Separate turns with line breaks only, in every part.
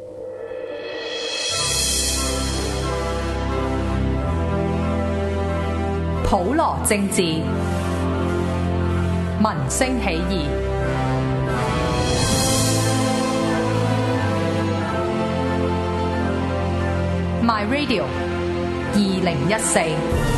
普羅政治，民聲起義。My Radio 2014。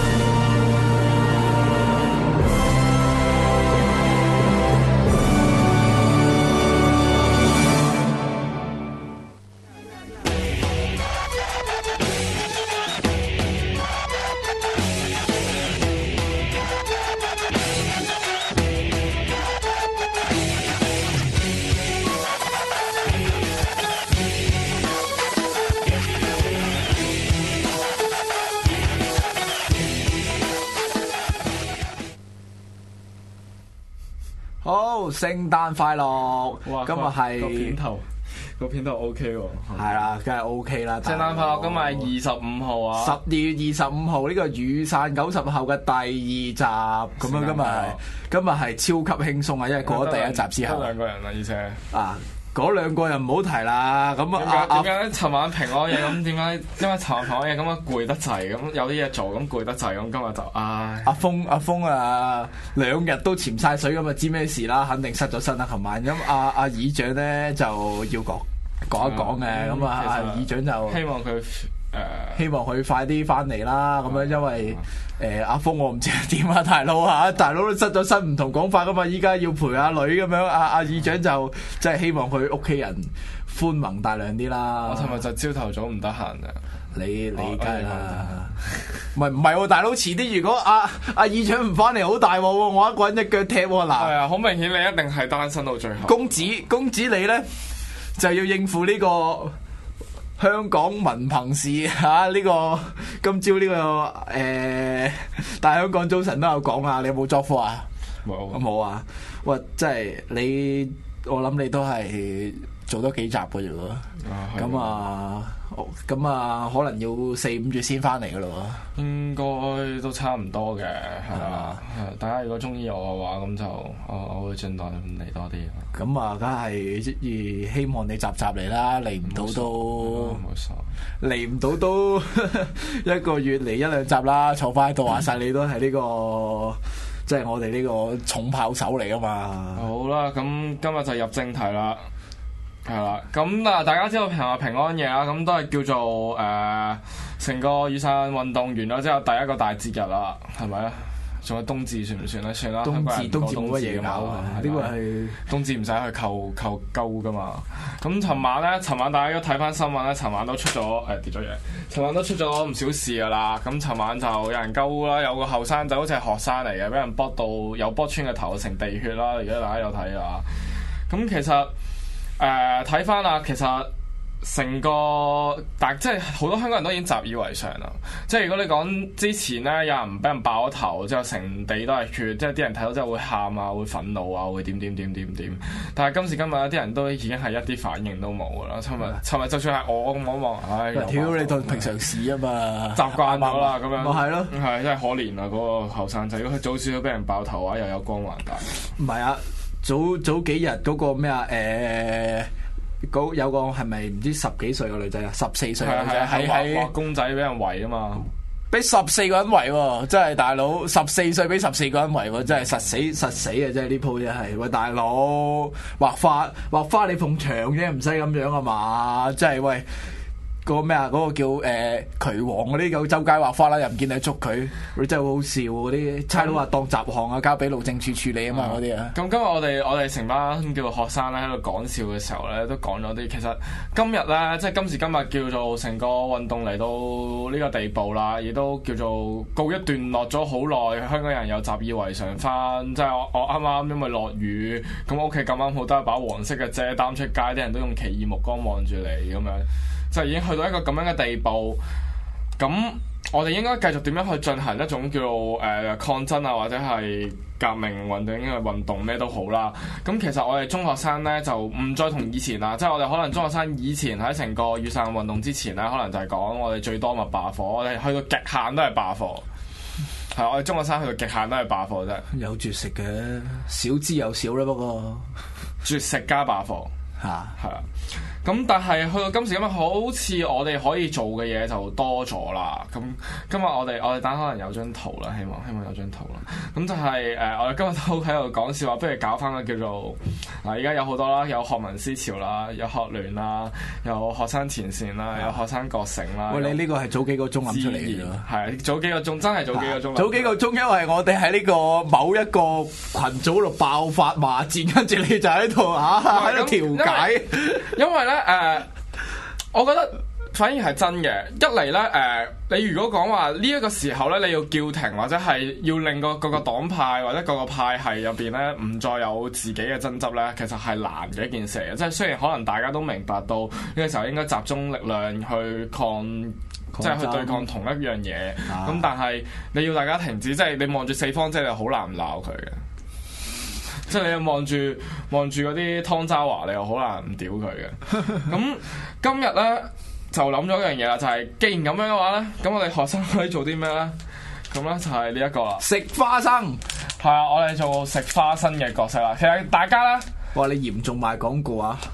好，聖誕快樂！
哇
今日係
個片頭 OK 喎，
係啦，梗係 OK 啦。
聖誕快樂！今日係25號啊
，12月25號呢個雨傘90後嘅第二集，咁樣今日係超級輕鬆啊！因為過咗第一集之後，
得兩個人啦，而且
啊。嗰兩個人唔好提啦，咁
點解尋晚平安夜咁？點解因為尋晚平安夜咁啊攰得滯，咁有啲嘢做，咁攰得滯，咁今日就唉。阿
峰啊，2日都潛晒水咁啊，知咩事啦？肯定失咗身啦。琴晚咁阿議長咧就要講一講嘅，咁阿議長就希望佢快啲翻嚟啦。咁樣因為阿峰我唔知點啊，大佬都失咗身，唔同講法噶嘛。依家要陪阿女咁樣，阿議長就即係希望佢屋企人寬宏大量啲啦。
我尋日就朝頭早唔得閒啊。
你梗係啦，唔係喎，大佬遲啲如果阿議長唔翻嚟，好大鑊喎，我一個人一腳踢喎。嗱，
係啊，好明顯你一定係單身到最後。
公子你咧就要應付呢個香港文憑試嚇，呢個今朝呢個大香港早晨都有講啊，你有冇作課啊？冇啊！喂，真係我諗你都係做多幾集嘅啫喎。咁啊，可能要4-5月先翻嚟嘅咯喎。
應該都差唔多嘅，係啦。大家如果中意我嘅話，咁就我會盡量嚟多啲。
咁啊，梗係希望你集嚟啦，嚟唔到都嚟唔到都一個月嚟1-2集啦，坐翻喺度話晒你都係呢個即係我哋呢個重炮手嚟噶嘛。
好啦，咁今日就入正題啦。係啦，咁大家知道平安夜啦，咁都係叫做成個雨傘運動完咗之後第一個大節日啦，係咪啊？仲有冬至算唔算咧？算啦，
冬至冇乜嘢搞，呢個係
冬至唔使去扣鳩噶嘛。咁尋晚大家都睇翻新聞咧，尋晚都出咗跌咗嘢，尋晚都出咗唔少事噶啦。咁尋晚就有人鳩啦，有個後生仔好似係學生嚟嘅，俾人剝到有剝穿個頭成地血啦。而家大家有睇啊？咁其實睇翻啦，其實成個即係好多香港人都已經習以為常啦。即係如果你講之前咧，有人俾人爆咗頭之後，成地都係血，即係啲人睇到真係會喊啊，會憤怒啊，會點。但係今時今日有啲人都已經係一啲反應都冇噶啦。尋日就算係我咁望，唉，
屌你當平常事啊嘛，
習慣咗啦咁樣。
咪係咯，
係真係可憐啊！嗰個後生仔，如果佢早少少俾人爆頭啊，又有光環大。
唔係啊，早幾日嗰個咩啊？有個係咪唔知10幾歲嘅女仔啊？14歲嘅女仔係
畫公仔俾人圍啊嘛，
俾14個人圍喎，真係大佬14歲俾14個人圍喎，真係實死嘅，真係呢鋪真係。喂，大佬畫花你埲牆啫，唔使咁樣啊嘛，真係喂。嗰個咩啊？嗰個叫渠王嗰啲有周街畫花啦，又唔見你捉佢，佢真係好好笑喎！嗰啲差佬話當雜項啊，交俾路政署處理啊嘛，嗰啲啊。
咁今日我哋成班叫做學生咧喺度講笑嘅時候咧，都講咗啲。其實今日咧，即係今時今日叫做成個運動嚟到呢個地步啦，亦都叫做告一段落咗好耐。香港人又習以為常翻，即係我啱啱因為落雨，咁屋企咁啱好得一把黃色嘅遮擔出街，啲人都用奇異目光望住你咁樣。就已經去到一個咁樣嘅地步，咁我哋應該繼續點樣去進行一種叫做抗爭啊，或者係革命運動嘅運動咩都好啦。咁其實我哋中學生呢，就唔再同以前啦，即係我哋可能中學生以前喺成個雨傘運動之前呢，可能就係講我哋最多咪罷課，我哋去到極限都係罷課。係我哋中學生去到極限都係罷課啫。
有絕食嘅，少之又少啦，不過
絕食加罷課。
嚇，
係啊。咁但係去到今時今日，好似我哋可以做嘅嘢就多咗啦。咁今日我哋等可能有張圖啦，希望有張圖啦。咁就係我哋今日都喺度講笑話，不如搞翻個叫做而家有好多啦，有學民思潮啦，有學聯啦，有學生前線啦，有學生覺醒啦。
喂，你呢個係早幾個鐘諗出嚟嘅咯？
係早幾個鐘，真係早幾個鐘。
早幾個鐘，因為我哋喺呢個某一個群組度爆發罵戰，跟住你就喺度喺度調解。
因為咧我覺得反而係真嘅。一嚟咧你如果講話呢一個時候咧，你要叫停或者係要令各個黨派或者各個派系入邊咧唔再有自己嘅爭執咧，其實係難嘅一件事嘅。即係雖然可能大家都明白到呢個時候應該集中力量去即係去對抗同一樣嘢，咁但係你要大家停止，即係你望住四方，即係你好難唔鬧佢嘅。即係你又望住嗰啲湯渣華，你又好難唔屌佢嘅。咁今日咧就諗咗一樣嘢啦，就係既然咁樣嘅話咧，咁我哋學生可以做啲咩咧？咁咧就係呢一個啦，
食花生。
係啊，我哋做食花生嘅角色啦。其實大家咧，
哇！你嚴重賣廣告啊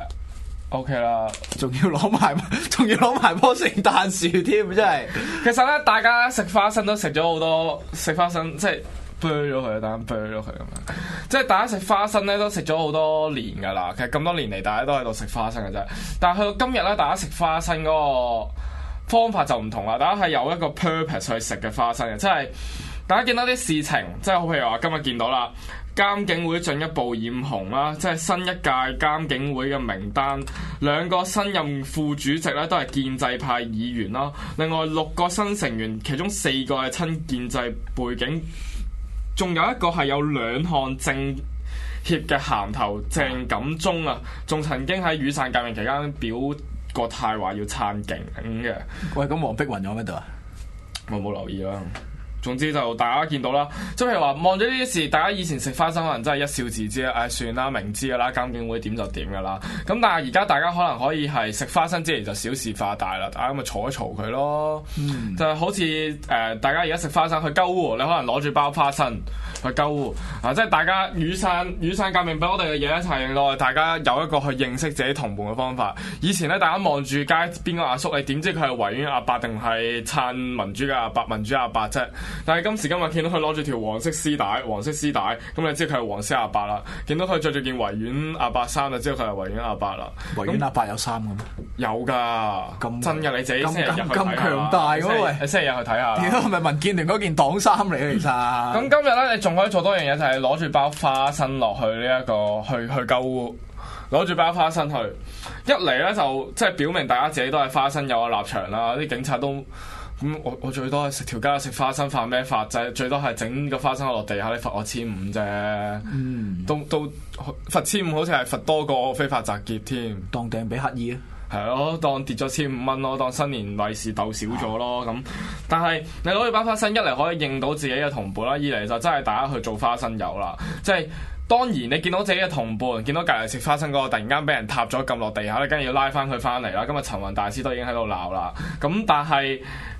！OK 啦，
仲要攞埋棵聖誕樹添，真係。
其實咧，大家食花生都食咗好多，食花生即係。啤咗佢，大家啤咗佢咁樣，即係大家食花生咧都食咗好多年㗎啦。其實咁多年嚟，大家都喺度食花生嘅啫。但係去到今日咧，大家食花生嗰個方法就唔同啦。大家係有一個 purpose 去食嘅花生嘅，即係大家見到啲事情，即係好譬如話今日見到啦，監警會進一步染紅啦，即係新一屆監警會嘅名單，2個新任副主席咧都係建制派議員啦。另外6個新成員，其中4個係親建制背景。仲有一個係有2項政協嘅銜頭，鄭錦中啊，仲曾經喺雨傘革命期間表過態話要撐警嘅。
喂，咁黃碧雲有喺度啊？
我冇留意啦。總之就大家見到啦，即係譬如話望咗呢啲事，大家以前食花生可能真係一笑置之啊，算啦，明知噶啦，監警會點就點噶啦。咁但係而家大家可能可以係食花生之餘就小事化大啦，大家咪嘈一嘈佢咯。就係好似大家而家食花生去鳩喎，你可能攞住包花生去鳩喎啊！即係大家雨傘革命俾我哋嘅嘢咧，就係令到大家有一個去認識自己同伴嘅方法。以前咧，大家望住街邊個阿叔，你點知佢係維園阿伯定係撐民主嘅阿伯、民主阿伯啫？但係今時今日見到佢攞住條黃色絲帶，咁你知佢係黃絲阿伯啦。見到佢着住件維園阿伯衫，就知道佢係維園阿伯啦。
維園阿伯有衫嘅咩？
有㗎，咁真嘅，你自己星期日去睇下。
咁強大嘅喂！
你星期日去睇下。屌，係
咪民建聯嗰件黨衫嚟嘅其實？
咁今日咧，你仲可以做多樣嘢，就係攞住包花生落去呢一個去鳩烏，攞住包花生去。一嚟咧就即係表明大家自己都係花生有個立場啦，啲警察都。咁我最多係食條街食花生，犯咩法啫？最多係整個花生落地下，你罰我1500啫。都罰1500，好似係罰多過非法集結添。
當掟俾乞兒啊！
係咯，當跌咗1500蚊咯，當新年利是鬥少咗咯咁。但係你攞住包花生，一嚟可以認到自己嘅同伴啦，二嚟就真係大家去做花生友啦，即係。當然，你見到自己嘅同伴，見到隔離食花生嗰個突然間俾人踏咗撳落地下咧，跟住要拉翻佢翻嚟啦。今日陳雲大師都已經喺度鬧啦。咁但係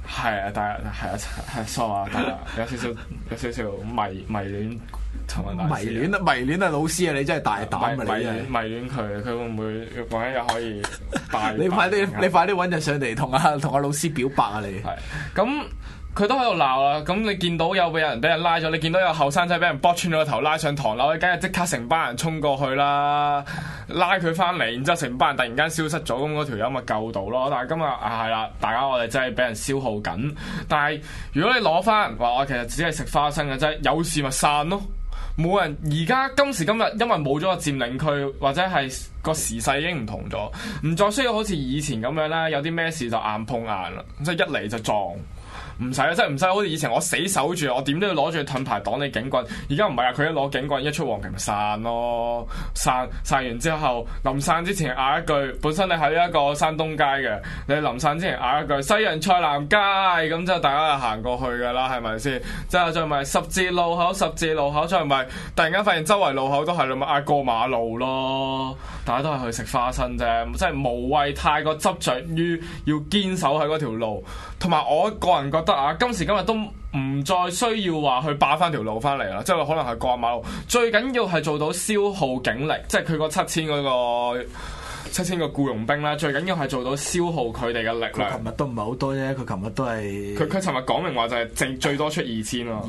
sorry 啊，有少少迷戀陳雲大師。
迷戀啊，老師啊，你真係大膽啊！
迷戀佢會唔會揾一日可以帶？
你快啲揾日上嚟同阿老師表白啊！你
係咁。佢都喺度鬧啦，咁你見到有人俾人拉咗，你見到有後生仔俾人剝穿咗個頭拉上唐樓，你梗係即刻成班人衝過去啦，拉佢翻嚟，然之後成班人突然間消失咗，咁嗰條友咪救到咯。但係今日係啦，大家我哋真係俾人消耗緊。但係如果你攞翻話，我其實只係食花生嘅啫，有事咪散咯。冇人而家今時今日，因為冇咗個佔領區，或者係個時勢已經唔同咗，唔再需要好似以前咁樣啦，有啲咩事就硬碰硬啦，即係一嚟就撞。唔使啊，真係唔使好似以前我死守住，我點都要攞住盾牌擋你警棍。而家唔係啊，佢一攞警棍一出黃旗咪散咯，散完之後臨散之前嗌一句，本身你喺呢一個山東街嘅，你臨散之前嗌一句西洋菜南街，咁之後大家就行過去㗎啦，係咪先？之後再咪十字路口，再咪突然間發現周圍路口都係咁嗌過馬路咯，大家都係去食花生啫，即係無謂太過執着於要堅守喺嗰條路。同埋我個人覺得啊，今時今日都唔再需要話去霸翻條路翻嚟啦，即係可能係過馬路，最緊要係做到消耗警力，即係佢個7000個僱傭兵啦，最緊要係做到消耗佢哋嘅力量。
佢琴日都唔係好多啫，佢琴日都係
佢琴日講明話就係最多出2000咯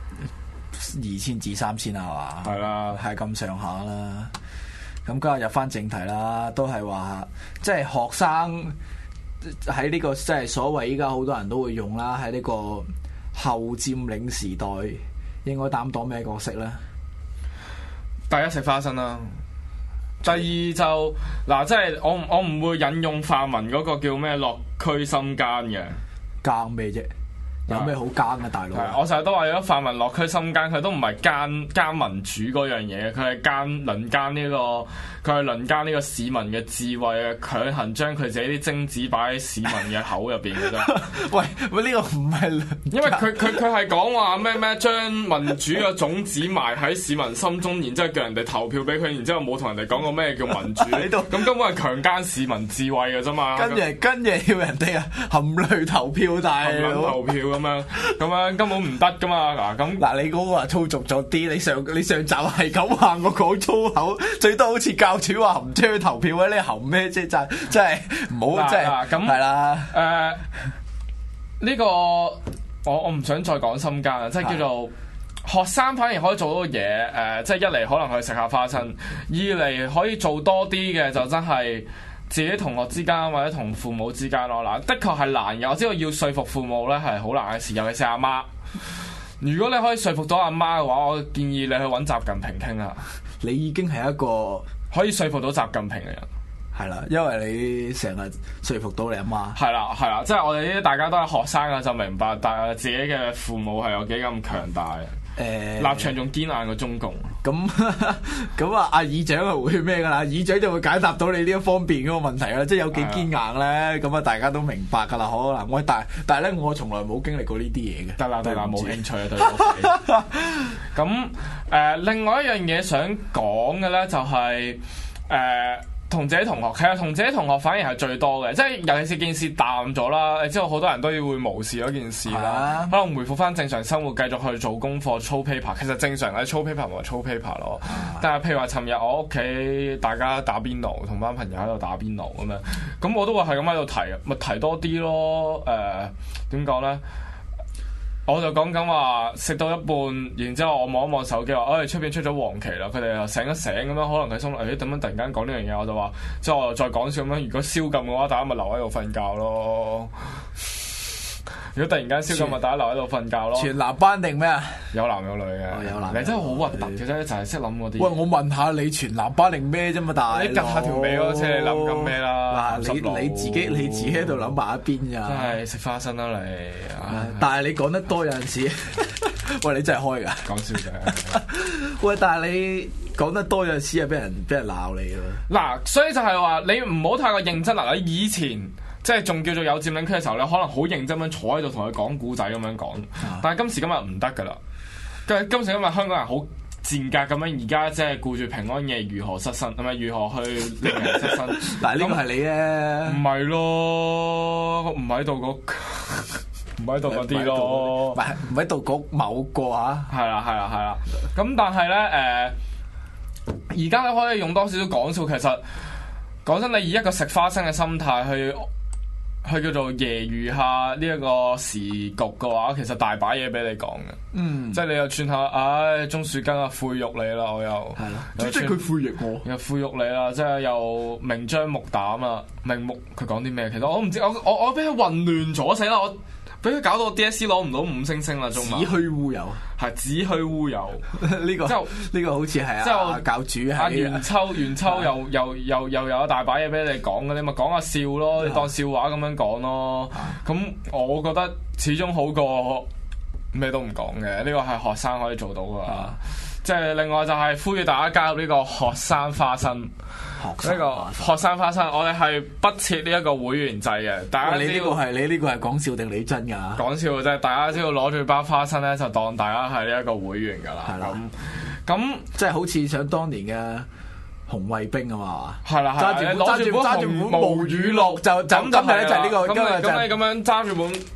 ，2000至3000啊嘛，
係啦，
係咁上下啦。咁今日入翻正題啦，都係話即係學生喺呢個即係所謂依家好多人都會用啦，喺呢個後佔領時代應該擔當咩角色咧？
第一食花生啦，第二就嗱，即係我唔會引用泛民嗰個叫咩落區心奸嘅，
奸咩啫？有咩好奸嘅大佬？
我成日都話，如果泛民落區心奸，佢都唔係奸民主嗰樣嘢，佢係輪奸呢個，佢係輪奸呢個市民嘅智慧啊，強行將佢自己啲精子擺喺市民嘅口入邊嘅啫。
喂，呢個唔係，
因為佢係講話咩將民主嘅種子埋喺市民心中，然之後叫人哋投票俾佢，然之後冇同人哋講過咩叫民主呢度，咁根本係強姦市民智慧嘅啫嘛。跟住
要人哋含淚投票，但係
投票。咁樣根本唔得噶嘛。嗱
你嗰個話粗俗咗啲，你上集係咁話我講粗口，最多好似教主話唔出去投票咧，你含咩啫？真係唔好，真係咁係啦。
呢個我唔想再講心間啦，即係叫做學生反而可以做到嘢。即係一嚟可能去食下花生，二嚟可以做多啲嘅就真係自己同學之間或者同父母之間咯。嗱，的確係難嘅，我知道要說服父母咧係好難嘅事，尤其是阿媽。如果你可以說服到阿媽嘅話，我建議你去揾習近平傾下。
你已經係一個
可以說服到習近平嘅人，
係啦，因為你成日說服到你阿媽。
係啦，即係我哋呢啲大家都係學生嘅就明白，但係自己嘅父母係有幾咁強大。立場仲堅硬過中共。
咁啊，阿議長係會咩噶啦？議長就會解答到你呢一方面嗰個問題啦，即係有幾堅硬咧。咁啊，大家都明白噶啦，可能喂，但係咧，我從來冇經歷過呢啲嘢嘅。得啦，冇興趣啊，對我。
咁另外一樣嘢想講嘅咧，就係同自己同學，其實同自己同學反而係最多嘅，即係尤其是件事淡咗啦，你知道好多人都要會無視嗰件事啦，可能回復翻正常生活，繼續去做功課、操 paper。其實正常嘅操 paper 咪操 paper 咯。但係譬如話，尋日我屋企大家打邊爐，同班朋友喺度打邊爐咁樣，咁我都會係咁喺度提，咪提多啲咯。點講咧？我就講緊話食到一半，然之後我望一望手機話，出邊出咗黃旗啦！佢哋又醒一醒咁樣，可能佢心諗，點樣突然間講呢樣嘢？我就話，即係我又再講笑咁樣。如果宵禁嘅話，大家咪留喺度瞓覺咯。如果突然間宵禁，咪大家留喺度瞓覺咯。
全男班定咩啊？
有男有女嘅。有男。你真係好核突嘅啫，就係識諗嗰啲。喂，
我問下你全男班定咩啫嘛？但係
你趌下條尾嗰陣，你諗緊咩啦？
嗱，你自己喺度諗埋一邊咋？
真係食花生啦你！
但係你講得多有陣時，喂，你真係開㗎？
講笑啫。
喂，但係你講得多有陣時係俾人鬧你咯。
嗱，所以就係話你唔好太過認真啦。你以前即係仲叫做有佔領區嘅時候，你可能好認真咁坐喺度同佢講古仔咁樣講，但係今時今日唔得噶啦。今時今日香港人好賤格咁樣，而家即係顧住平安夜如何失身，係咪如何去令人失身？
嗱，呢個係你咧，唔
係咯，唔喺度嗰啲咯，
唔喺度嗰某個啊，
係啦。咁但係咧，而家你可以用多少少講笑。其實講真，你以一個食花生嘅心態去叫做揶揄下呢一個時局嘅話，其實大把嘢俾你講嘅。即係你又串下，鍾樹根啊，侮辱你啦，我又
係咯，即係佢侮辱我，
又侮辱你啦，即係又明張目膽啊，明目佢講啲咩？其實我唔知，我俾佢混亂咗死啦，我俾佢搞到 DSE 攞唔到5星星啦，中文。
子虛烏有，
係子虛烏有。
呢個呢個好似係啊，教主係
元秋又有大把嘢俾你講嘅，你咪講下笑咯，你當笑話咁樣講咯。咁我覺得始終好過咩都唔講嘅，呢個係學生可以做到噶。即係另外就係呼籲大家加入呢個學生花生，呢個學生花生，我哋係不設呢一個會員制嘅。大家你呢個係講笑定你真㗎？講笑嘅啫，大家只要攞住包花生咧，就當大家係呢一個會員㗎啦。係啦，咁
即係好似想當年嘅紅衛兵啊嘛。係
啦，揸住本毛語錄就咁係咧，就係呢個。咁你咁樣揸住本。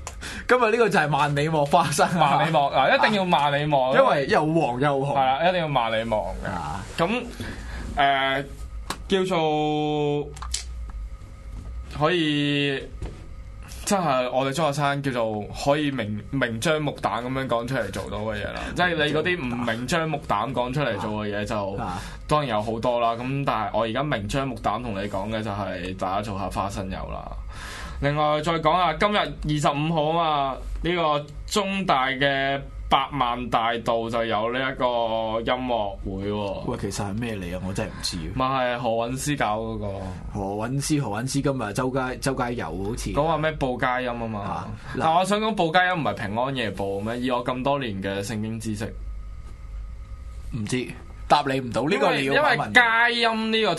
今日呢個就係萬里望花生，
萬里望嗱，一定要萬里望，
因為又黃又紅。
係啦，一定要萬里望嘅。咁叫做可以。真係我哋中學生叫做可以明張目膽咁樣講出嚟做到嘅嘢啦，即係你嗰啲唔明張目膽講出嚟做嘅嘢就當然有好多啦。咁但係我而家明張目膽同你講嘅就係大家做下花生友啦。另外再講下今日25號啊嘛，呢個中大嘅百萬大道就有呢一個音樂會喎。
喂，其實係咩嚟啊？我真係唔知。
咪係何韻詩搞嗰個。何
韻詩今日周街遊好似。
講話咩報佳音啊嘛。但係我想講報佳音唔係平安夜報咩？以我咁多年嘅聖經知識，
唔知答你唔到呢個你要問。
因為佳音呢個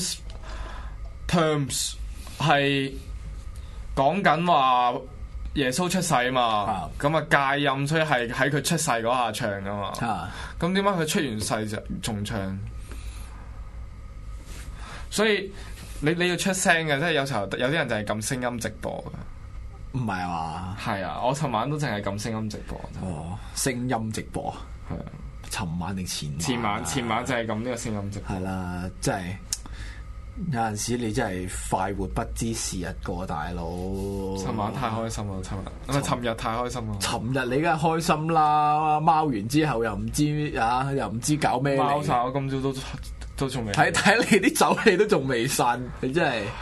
terms 係講緊話。耶穌出世啊嘛，咁啊佳音，所以係喺佢出世嗰下唱噶嘛。咁點解佢出完世就仲唱？所以你要出聲嘅，即係有時候有啲人就係撳聲音直播噶。
唔係啊嘛？係
啊，我尋晚都淨係撳聲音直播。
哦，聲音直播係啊。尋晚定前晚？前晚就係撳呢個聲音直播。係啦，真係。有陣時你真係快活不知時日過，大佬。
尋晚太開心啦！尋日太開心啦！
尋日你梗係開心啦，貓完之後又唔知搞咩。
貓晒，我今朝都仲未
睇你啲酒氣都仲未散，你真係。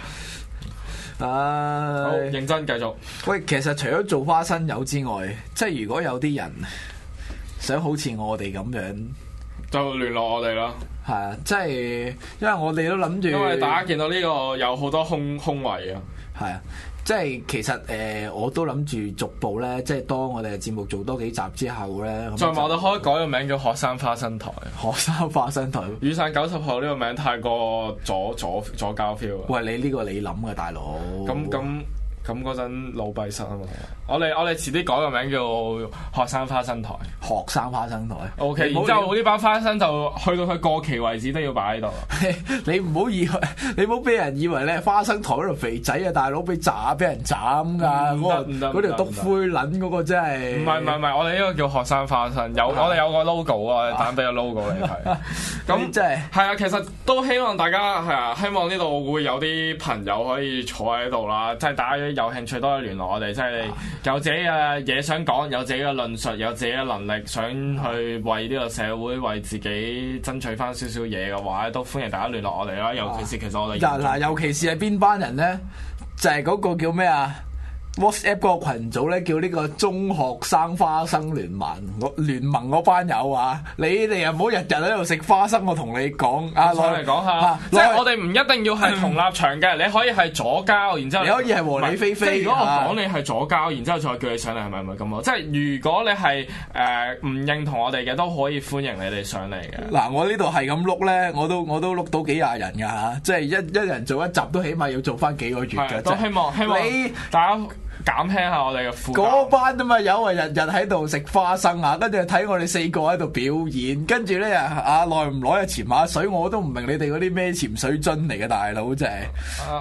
好認真繼續。
喂，其實除咗做花生友之外，即係如果有啲人想好似我哋咁樣，
就聯絡我哋啦。
係啊，即係因為我哋都諗住，
因為大家見到呢個有好多空位啊。係啊，
即係其實我都諗住逐步咧，即係當我哋嘅節目做多幾集之後咧，
再話我哋可以改個名叫學生花生台。
學生花生台，
雨傘90號呢個名太過左膠 feel 啊！
喂，你呢個你諗嘅大佬。
咁嗰陣老閉塞啊嘛，我哋遲啲改個名叫學生花生台。學生花生台 ，OK。然之後呢包花生就去到佢過期為止都要擺喺度。
你唔好以為，你唔好俾人以為咧花生台嗰度肥仔啊，大佬俾人斬㗎。嗰條篤灰撚嗰個真係。唔
係，我哋呢個叫學生花生，我哋有個 logo 啊，彈俾個 logo 你睇。咁
真係係
啊，其實都希望大家係啊，希望呢度會有啲朋友可以坐喺度啦，即係大家有興趣都可以聯絡我哋，即係你有自己嘅嘢想講，有自己嘅論述，有自己嘅能力，想去為呢個社會為自己爭取翻少少嘢嘅話，都歡迎大家聯絡我哋啦。尤其是其實我哋
嗱，尤其是係邊班人咧，就係嗰個叫咩啊？WhatsApp 嗰個群組咧叫呢個中學生花生聯盟嗰班友啊，你哋又唔好日日喺度食花生，我同你講啊，
攞嚟講下，即係我哋唔一定要係同立場嘅，你可以係左膠，然之後
你可以係和理非非。
如果我講你係左膠，然之後再叫你上嚟，係咪咁咯？即係如果你係唔認同我哋嘅，都可以歡迎你哋上嚟嘅。
嗱，我呢度係咁碌咧，我都碌到幾廿人㗎嚇，即係一人做一集都起碼要做翻幾個月嘅。
都希望大家減輕下我哋嘅負擔。
嗰班啊嘛，有啊日日喺度食花生啊，跟住睇我哋4個喺度表演，跟住咧耐唔耐啊潛下水，我都唔明你哋嗰啲咩潛水樽嚟嘅大佬真係。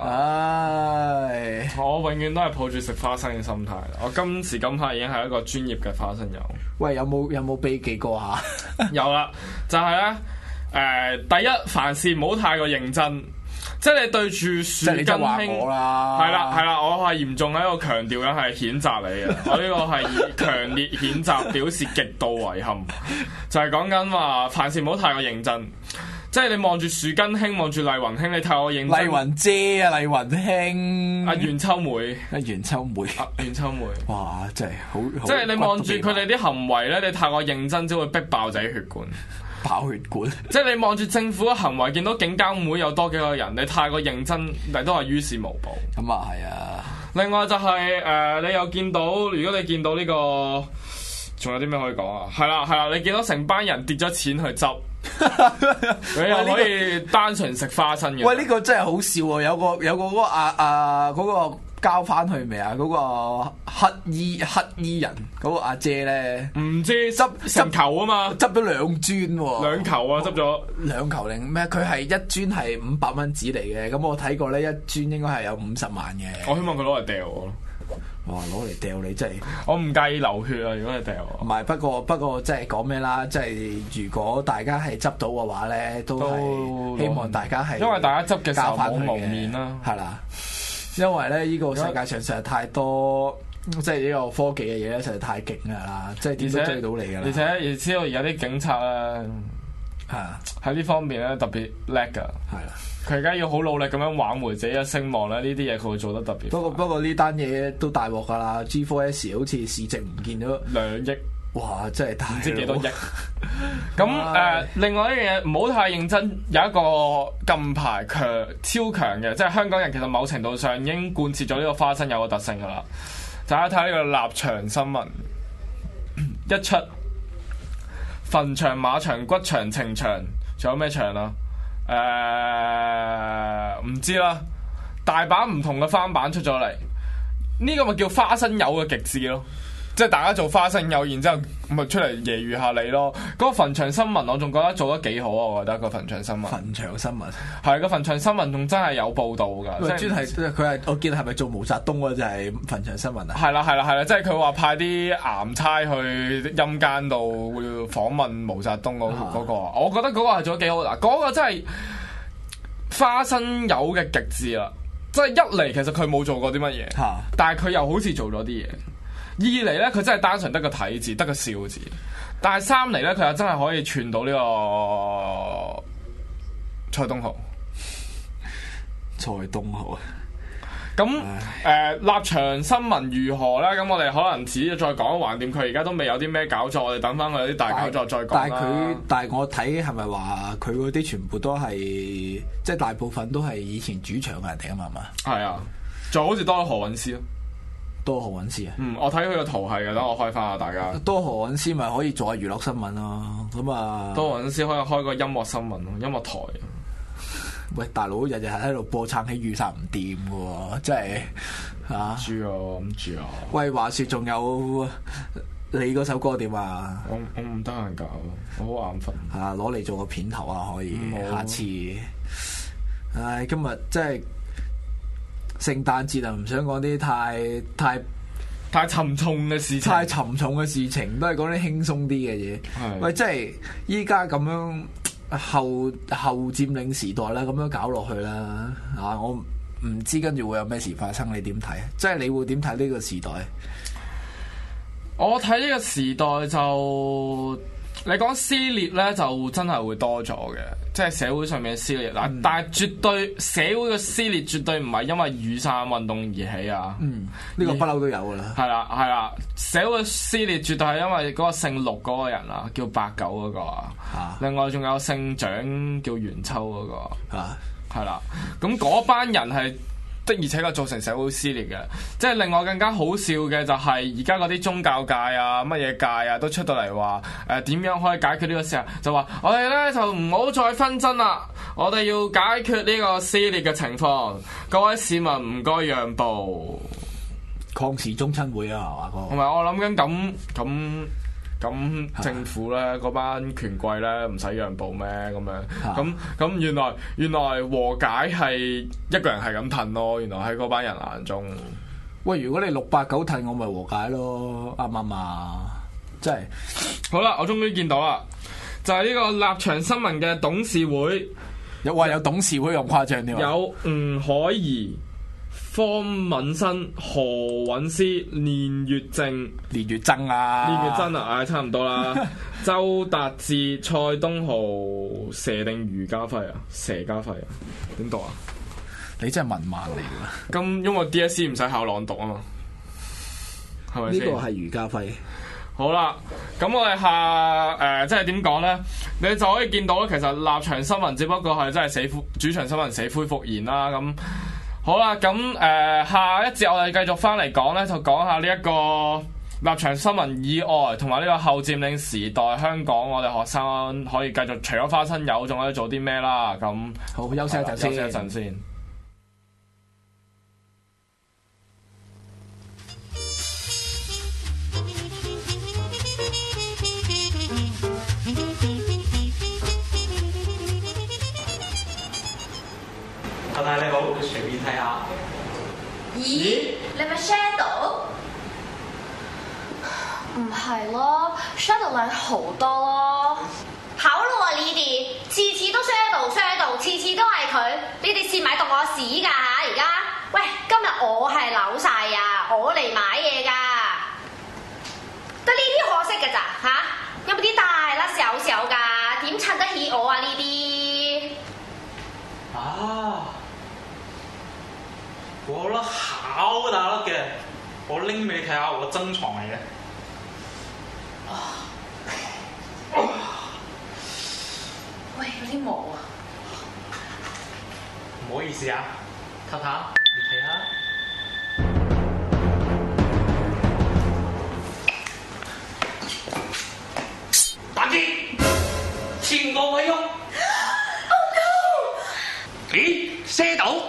唉，
我永遠都係抱住食花生嘅心態。我今時今刻已經係一個專業嘅花生友。
喂，有冇避忌過下？
有啦，就係咧第一，凡事唔好太過認真。即係你對住樹根兄，係啦，我係嚴重喺度強調緊係譴責你嘅，我呢個係強烈譴責，表示極度遺憾。就係講緊話，凡事唔好太過認真。即係你望住樹根兄，望住麗雲兄，你太過認真。
麗雲姐啊，麗雲兄，
袁秋梅，
袁秋梅，哇，真係好。
即係你望住佢哋啲行為咧，你太過認真，只會逼爆自己血管。
爆血管，
即係你望住政府嘅行為，見到警監會有多幾個人，你太過認真，但都係於事無補。
咁啊係啊。另
外就係你又見到，如果你見到呢個，仲有啲咩可以講啊？係啦，你見到成班人跌咗錢去執，你又可以單純食花生嘅。
喂，呢個真係好笑喎！有個嗰個嗰個。交翻去未啊？嗰個黑衣人嗰個阿姐咧，
唔知執成球啊嘛，
執咗2磚喎，
2球啊，執咗
2球定咩？佢係一磚係500蚊紙嚟嘅，咁我睇過咧，一磚應該係有50萬嘅。
我希望佢攞嚟掉我咯。
哇！攞嚟掉你真係，
我唔介意流血啊！如果你掉我，
唔係不過即係講咩啦？即係如果大家係執到嘅話咧，都係希望大家係
因為大家執嘅時候冇蒙面啦，
係啦。因為咧呢個世界上實在太多，即係呢個科技嘅嘢咧，實在太勁㗎啦！即係點都追到你㗎啦。
而且亦知道而家啲警察咧，喺呢方面咧特別叻㗎。係啦。佢而家要好努力咁樣挽回自己嘅聲望咧，呢啲嘢佢會做得特別。
不過呢單嘢都大鑊㗎啦 ！G4S 好似市值唔見咗
2億，
哇！真係
唔知幾多億。咁另外一樣嘢唔好太認真，有一個近排超強嘅，即係香港人其實某程度上已經貫徹咗呢個花生油嘅特性㗎啦。大家睇呢個立場新聞一出，墳場、馬場、骨場、情場，仲有咩場啊？唔知啦，大把唔同嘅翻版出咗嚟，呢個咪叫花生油嘅極致咯，即係大家做花生油，然之後咪出嚟揶揄下你咯。嗰個墳場新聞我仲覺得做得幾好啊，我覺得個墳場新聞。墳場新聞係個墳場新聞仲真係有報導㗎，即係佢係我見係咪做毛澤東嗰就係墳場新聞啊？係啦，即係佢話派啲癌差去陰間度會訪問毛澤東嗰個，我覺得嗰個係做得幾好嗱，嗰個真係花生油嘅極致啦！即係一嚟其實佢冇做過啲乜嘢，但係佢又好似做咗啲嘢。二嚟咧，佢真係單純得個睇字，得個笑字。但係三嚟咧，佢又真係可以串到呢個蔡東豪。蔡東豪啊！咁立場新聞如何咧？咁我哋可能遲啲再講。橫掂佢而家都未有啲咩搞作，我哋等翻佢有啲大搞作再講啦。但係我睇係咪話佢嗰啲全部都係即係大部分都係以前主場嘅人嚟啊嘛？係嘛？係啊，就好似多何韻詩咯。多何韻詩啊？我睇佢個圖係嘅，等我開翻下大家。多何韻詩咪可以做下娛樂新聞咯。咁啊，多何韻詩可以開個音樂新聞咯，音樂台。喂，大佬日日喺度播撐起雨傘唔掂嘅喎，真係嚇。住啊！喂，話説仲有你嗰首歌點啊？我唔得閒搞，我好眼瞓。嚇，攞嚟做個片頭啊，可以。下次。唉，今日真係聖誕節啊，唔想講啲太沉重嘅事情。太沉重嘅事情，都係講啲輕鬆啲嘅嘢。係。喂，即係依家咁樣。後佔領時代啦，咁樣搞落去啦，我唔知跟住會有咩事發生，你點睇？即係你會點睇呢個時代？我睇呢個時代就你講撕裂咧，就真係會多咗嘅，即係社會上面嘅撕裂嗱。但係絕對社會嘅撕裂絕對唔係因為雨傘運動而起啊。呢個不嬲都有噶啦。係啦，社會嘅撕裂絕對係因為嗰個姓陸嗰個人啊，叫八九嗰個啊。另外仲有姓蔣叫袁秋嗰個。係啦，咁嗰班人係的而且確造成社會撕裂嘅。即係另外更加好笑嘅就係而家嗰啲宗教界啊、乜嘢界啊都出到嚟話點樣可以解決呢個事啊？就話我哋咧就唔好再紛爭啦，我哋要解決呢個撕裂嘅情況。各位市民唔該讓步。抗時中親會啊，係嘛？同埋我諗緊咁政府咧嗰班權貴咧唔使讓步咩？咁樣咁原來和解係一個人係咁褪咯。原來喺嗰班人眼中，喂，如果你689褪，我咪和解咯，啱唔啱啊？真係好啦，我終於見到啦，就係呢個立場新聞嘅董事會，有董事會咁誇張添，有吳靄儀、方敏生、何韻詩、練乙錚啊，差唔多啦。周達智、蔡東豪、佘定余家輝啊，佘家輝啊，點讀啊？你真係文盲嚟㗎。咁因為 DSE 唔使考朗讀啊嘛，係咪先？呢個係余家輝。好啦，咁我哋即係點講咧？你就可以見到咧，其實立場新聞只不過係真係主場新聞死灰復燃啦。咁好啦，咁下一節我哋繼續翻嚟講咧，就講下呢一個立場新聞以外，同埋呢個後佔領時代香港，我哋學生可以繼續除咗花生友，仲可以做啲咩啦？咁好，休息一陣先。太太你好，隨便睇下。咦？你咪 Shadow？
唔係咯 ，Shadow 靚好多咯。好咯喎，你哋次次都 Shadow， 次次都係佢，你哋蝕埋毒我屎㗎嚇！而家，喂，今日我係扭晒啊，我嚟買嘢㗎，得呢啲可惜㗎咋嚇？有冇啲大粒小小㗎？點襯得起我啊呢啲？
啊！嗰粒好大粒嘅，我拎俾你睇下，我珍藏嚟嘅。
喂，有啲毛啊！
唔好意思啊，睇下，你睇下。打擊，前個位用。
Oh no！
咦，Shadow？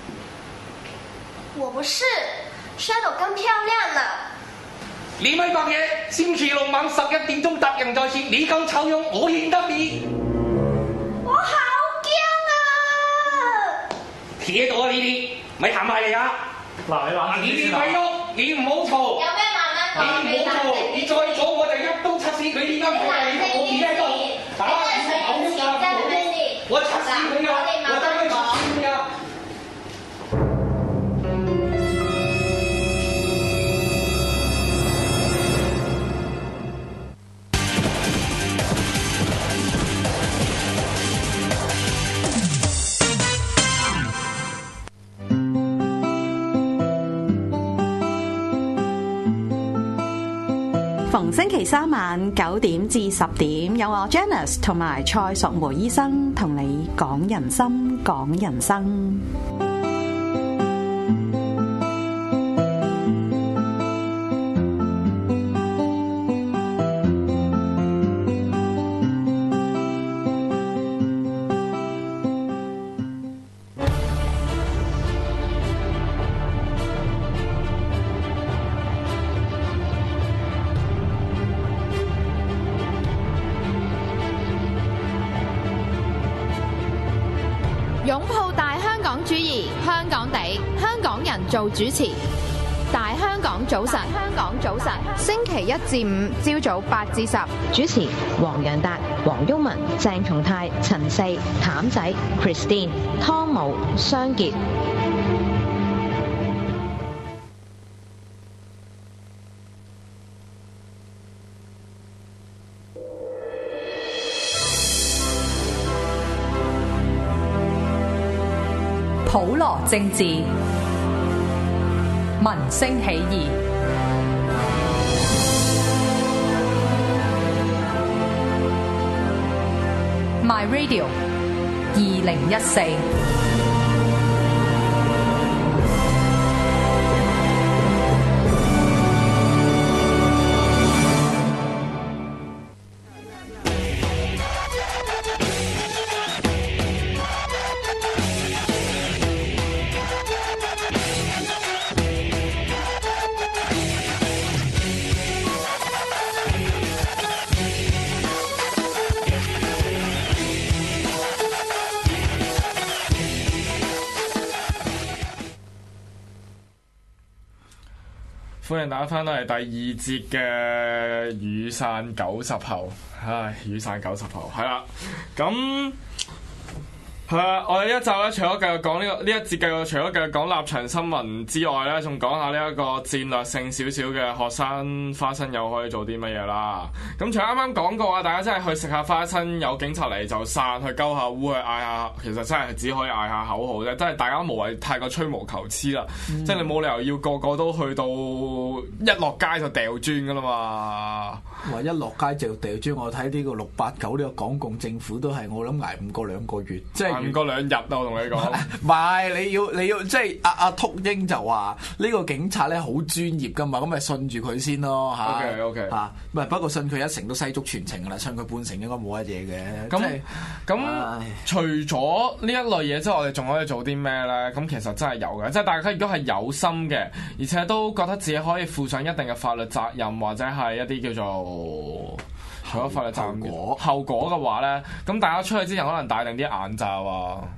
我不是 ，Shadow 更漂亮了。
你咪白嘢，星期六晚11點鐘答應在線，你咁醜樣，我認得你。
我好驚啊！
企喺度啊，呢啲咪行埋嚟啊！嗱，你話你咪喐，你唔好嘈。
有咩慢慢講？
你唔好嘈，你再嘈我就一刀插死佢。點解唔係你我企喺度？打你口喐啊！我插死佢啊！我真係插死佢啊！
逢星期三晚9點至10點，有我 Janice 同埋蔡淑梅醫生同你講人心講人生。
擁抱大香港主義，香港地，香港人做主持。大香港早晨，香港早晨，星期1至5朝早8至10，
主持黃洋達、黃毓民、鄭松泰、陳四、譚仔、Christine、湯姆、雙傑。
普羅政治，民聲起義。My Radio 2014。
歡迎大家翻到嚟第2節嘅雨傘90後，雨傘90後，係啦，咁係啦，我哋呢一集咧，除咗繼續講呢一節除咗繼續講立場新聞之外咧，仲講下呢一個戰略性少少嘅學生花生友可以做啲乜嘢啦。咁除咗啱啱講過啊，大家真係去食下花生，有警察嚟就散，去鳩下烏，去嗌下，其實真係只可以嗌下口號啫，真係大家無謂太過吹毛求疵啦。即係你冇理由要個個都去到一落街就掉磚噶啦嘛。
話一落街就掉磚，我睇呢個689呢個港共政府都係我諗捱唔過2個月，即係
捱唔過2日啊！我同你講，
唔係你要即係阿禿鷹就話呢個警察咧好專業噶嘛，咁咪信住佢先咯嚇。
OK
嚇，唔係不過信佢一成都西足全程噶啦，信佢半成應該冇乜嘢嘅。
咁除咗呢一類嘢之後，我哋仲可以做啲咩咧？咁其實真係有嘅，即係大家如果係有心嘅，而且都覺得自己可以負上一定嘅法律責任，或者係一啲叫做除咗法律責任後果嘅話咧，咁大家出去之前可能戴定啲眼罩啊。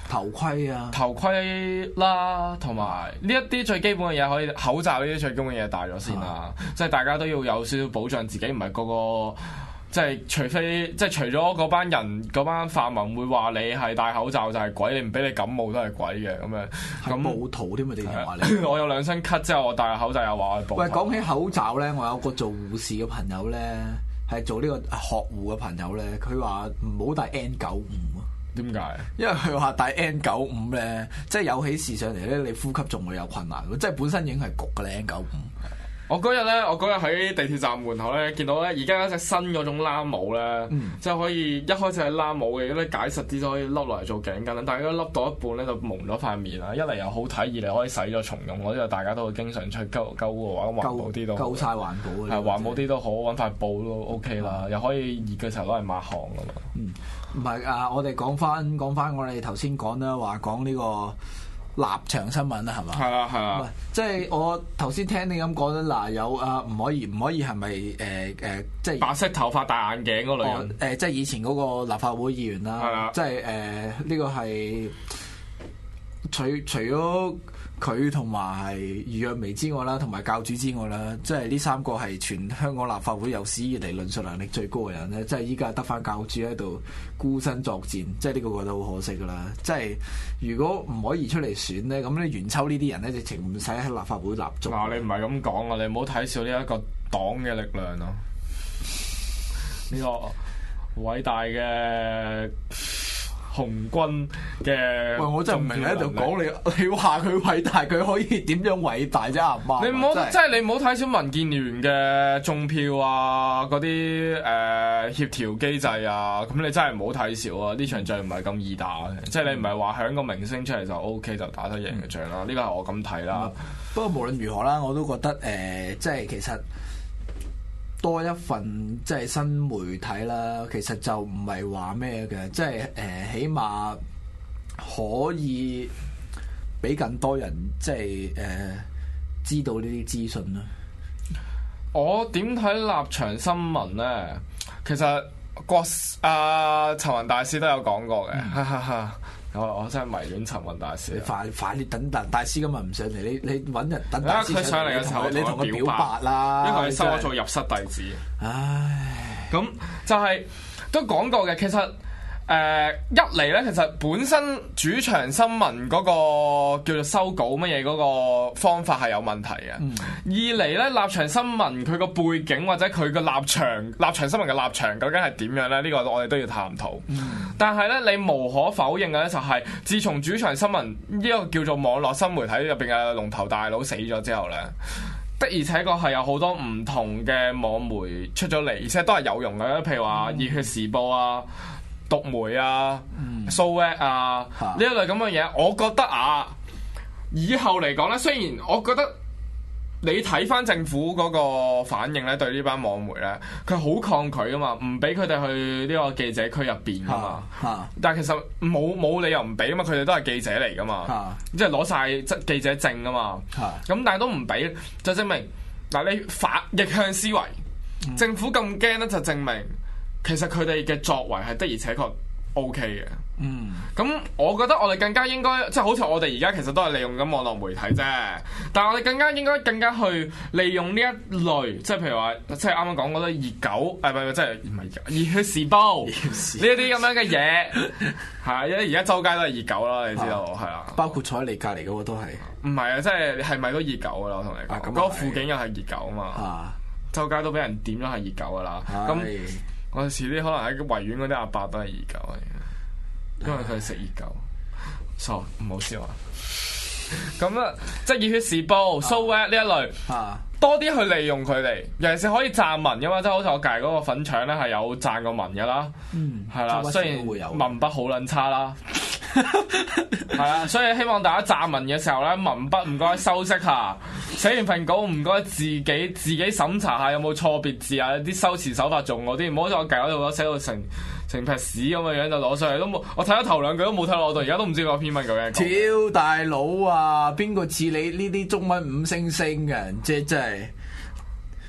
頭盔
啦，同埋呢一啲最基本嘅嘢，可以口罩呢啲最基本嘅嘢戴咗先啦。即係大家都要有少少保障自己，唔係個個即係除咗嗰班人嗰班泛民會話你係戴口罩就係鬼，你唔俾你感冒都係鬼嘅咁樣。咁
暴徒添啊！定係話你？
我有2聲咳之後，我戴口罩又話我暴徒。
喂，講起口罩咧，我有個做護士嘅朋友咧，係做呢個學護嘅朋友咧，佢話唔好戴 N95。
點解？
因為佢話戴 N95咧，即係有起事上嚟咧，你呼吸仲會有困難。即係本身已經係焗㗎啦 N95。
我嗰日喺地鐵站門口咧，見到咧而家一隻新嗰種冷帽咧，即係可以一開始係冷帽嘅，咧解實啲就可以笠落嚟做頸巾啦。但係一笠到一半咧就蒙咗塊面啦，一嚟又好睇，二嚟可以洗咗重用。我呢個大家都會經常出去鳩嘅話，環保啲都
夠晒環保嘅。
係環保啲都好，揾塊布都 OK 啦，又可以熱嘅時候攞嚟抹汗㗎嘛。
唔係啊！我哋講翻我哋頭先講啦，話講呢個立場新聞啦，係嘛？
係啊。
即係我頭先聽你咁講咧，嗱有唔可以係咪即係
白色頭髮戴眼鏡嗰類人？
即係以前嗰個立法會議員啦。係啊。即係呢個係除咗佢同埋余若薇之外啦，同埋教主之外啦，即係呢3個係全香港立法會有史以嚟論述能力最高嘅人咧，即係依家得翻教主喺度孤身作戰，即係呢個覺得好可惜噶啦。即係如果唔可以出嚟選咧，咁咧袁秋呢啲人咧，直情唔使喺立法會立足。
嗱，你唔係咁講啊！你唔好睇小呢一個黨嘅力量咯，呢個偉大嘅紅軍嘅，
喂，我真係唔明喺度講你話佢偉大，佢可以點樣偉大啫？阿媽，
你唔好即係你唔好睇小民建聯嘅種票啊，嗰啲協調機制啊，咁你真係唔好睇小啊！呢場仗唔係咁易打嘅，即係你唔係話響個明星出嚟就 OK 就打得贏嘅仗啦。呢個係我咁睇啦。
不過無論如何啦，我都覺得即係其實多一份即係新媒體啦，其實就唔係話咩嘅，即係起碼可以俾更多人即係知道呢啲資訊啦。
我點睇立場新聞咧？其實陳雲大師都有講過嘅。我真係迷戀陳雲大師。
你快啲等大師今日唔上嚟，你揾人等大師
佢上嚟嘅時候，
你同佢表白啦，
因為你收咗做入室弟子。
唉，
咁就係都講過嘅。其實一嚟咧，其實本身主場新聞嗰個叫做收稿乜嘢嗰個方法係有問題嘅。二嚟咧，立場新聞佢個背景或者佢個立場新聞嘅立場究竟係點樣咧？呢個我哋都要探討。但係咧，你無可否認嘅咧，就係自從主場新聞呢個叫做網絡新媒體入邊嘅龍頭大佬死咗之後咧，的而且確係有好多唔同嘅網媒出咗嚟，而且都係有用嘅。譬如話《熱血時報》啊、獨媒啊、SoWet 啊呢一類咁嘅嘢，我覺得以後嚟講咧，雖然我覺得你睇翻政府嗰個反應咧，對呢班網媒咧，佢好抗拒噶嘛，唔俾佢哋去呢個記者區入邊噶嘛。但係其實冇理由唔俾啊嘛，佢哋都係記者嚟噶嘛，即係攞晒記者證噶嘛。咁但係都唔俾，就證明嗱你逆向思維，政府咁驚咧，就證明其實佢哋嘅作為係的而且確 OK 嘅。咁我覺得我哋更加應該，即係好似我哋而家其實都係利用緊網絡媒體啫，但係我哋更加去利用呢一類，即係譬如話，即係啱啱講嗰啲熱狗，即係唔係熱血時報呢一啲咁樣嘅嘢，係因為而家周街都係熱狗啦，你知道係啦，
包括坐喺你隔離嗰個都係，
唔係啊，即係係咪都熱狗噶啦？我同你講，嗰個附近又係熱狗啊嘛，周街都俾人點咗係熱狗噶啦，咁我哋遲啲可能喺維園嗰啲阿伯都係熱狗嚟嘅。因為佢係食熱狗，唔好笑啊！咁啊，即係熱血時報、SoWet 呢一類，多啲去利用佢哋，尤其是可以撰文噶嘛，即係好似我隔籬嗰個粉腸咧係有撰過文噶啦，係啦，雖然文筆好撚差啦，係啊，所以希望大家撰文嘅時候咧，文筆唔該修飾下，寫完份稿唔該自己審查下有冇錯別字啊，啲修辭手法仲嗰啲，唔好似我隔籬嗰度寫到成劈屎咁嘅樣就攞上嚟都冇，我睇咗頭2句都冇睇落到，而家都唔知嗰篇文究竟。
屌大佬啊！邊個似你呢啲中文5星星嘅人啫？真係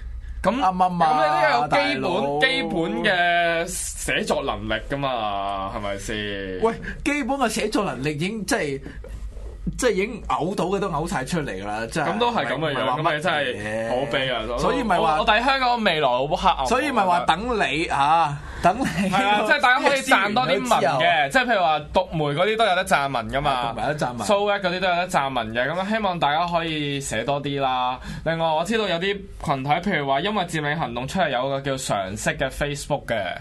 咁
啱啱啊
咁你都要有
大佬
基本嘅寫作能力㗎嘛，係咪先？
喂，基本嘅寫作能力已經即係已經嘔到嘅都嘔晒出嚟㗎啦，真係。
咁都係咁嘅樣，咁咪真係可悲啊！
所以咪話
我哋香港未來好黑暗。
所以咪話等你嚇，等你。
係啊，即係大家可以讚多啲文嘅，即係譬如話讀媒嗰啲都有得讚文㗎嘛，
讀媒有得讚文
，So What 嗰啲都有得讚文嘅，咁希望大家可以寫多啲啦。另外我知道有啲群體，譬如話因為佔領行動出嚟有個叫常識嘅 Facebook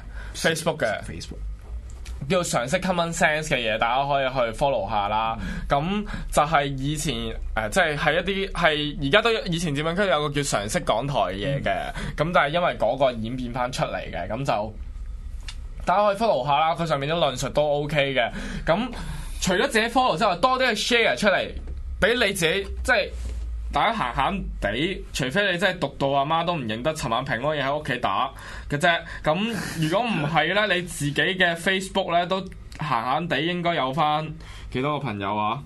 叫常識 common sense 嘅嘢，大家可以去 follow 下啦。咁就係以前即係一啲係而家都以前佔領區有個叫常識港台嘅嘢嘅，咁但係因為嗰個演變翻出嚟嘅，咁就大家可以 follow 下啦。佢上面啲論述都 OK 嘅。咁除咗自己 follow 之外，多啲去 share 出嚟，俾你自己即係。大家閒閒地，除非你真係讀到阿媽都唔認得，尋晚平安夜喺屋企打嘅啫。咁如果唔係咧，你自己嘅 Facebook 咧都閒閒地應該有翻幾多個朋友啊？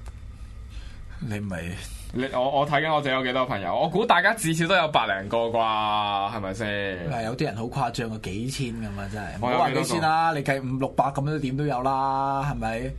我睇緊我哋有幾多個朋友？我估大家至少都有100零個啩，係咪先？
係有啲人好誇張啊，幾千咁啊，真係。唔好話幾千啦，你計500-600咁都點都有啦，係咪？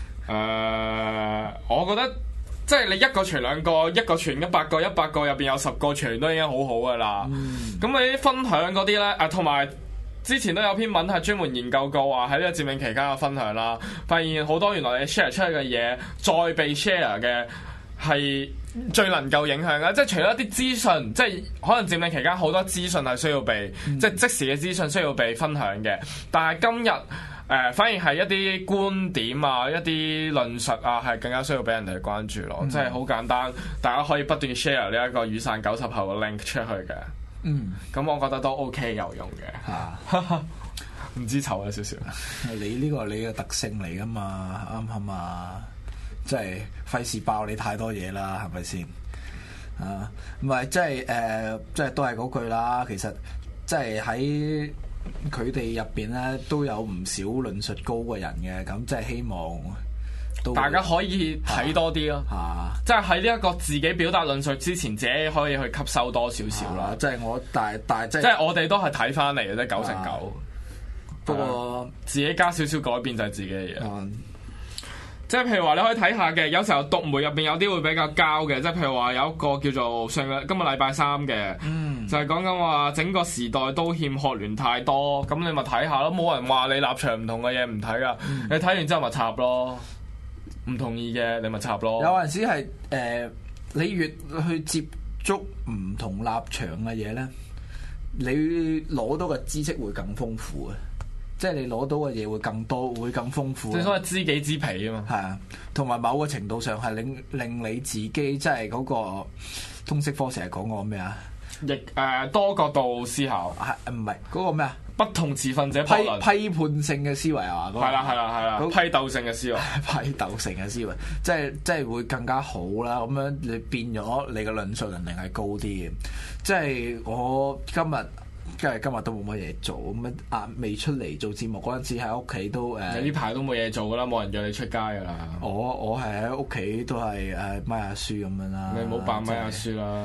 我覺得。即係你一個傳兩個，一個傳100個，100個入邊有10個傳都已經好好噶啦。咁你分享嗰啲咧，同埋之前都有篇文係專門研究過話喺呢個佔領期間嘅分享啦，發現好多原來你 share 出去嘅嘢，再被 share 嘅係最能夠影響嘅。即係除咗一啲資訊，即係可能佔領期間好多資訊係需要被，即係即時嘅資訊需要被分享嘅，但係今日。反而係一啲觀點啊，一啲論述啊，係更加需要俾人哋關注咯。即係好簡單，大家可以不斷 share 呢一個雨傘90後嘅 link 出去嘅。咁我覺得都 OK 有用嘅。唔知醜有少少。
你呢個係你嘅特性嚟噶嘛？啱唔啱啊？即係費事爆你太多嘢啦，係咪先？唔係即係即係都係嗰句啦。其實即係喺。佢哋入邊咧都有唔少論述高嘅人嘅，咁即係希望都
大家可以睇多啲咯，即係喺呢一個自己表達論述之前，自己可以去吸收多少少啦。
即係我但即
係我哋都係睇翻嚟嘅啫，9成9。
不過
自己加少少改變就係自己嘅嘢。即係譬如話你可以睇下嘅，有時候讀媒入邊有啲會比較膠嘅，即係譬如話有一個叫做今個禮拜3嘅，就係講緊話整個時代都欠學聯太多，咁你咪睇下咯，冇人話你立場唔同嘅嘢唔睇噶，你睇完之後咪插咯，唔同意嘅你咪插咯。
有陣時係你越去接觸唔同立場嘅嘢咧，你攞到嘅知識會更豐富嘅。即係你攞到嘅嘢會更多，會更豐富。
正所謂知己知彼啊嘛。係啊，
同埋某個程度上係令你自己即係嗰個通識科成日講個咩啊？
多角度思考。
唔係嗰個咩啊？
不同持份者
批判性嘅思維啊嘛。
係啦，批鬥性嘅思維。
批鬥性嘅思維，即係會更加好啦。咁樣你變咗你嘅論述能力係高啲嘅。即係我今日都冇乜嘢做，咁未出嚟做節目嗰陣時喺屋企都
你呢排都冇嘢做噶啦，冇人約你出街噶啦。
我係喺屋企都係買下書咁樣啦。
你唔好扮買下書啦。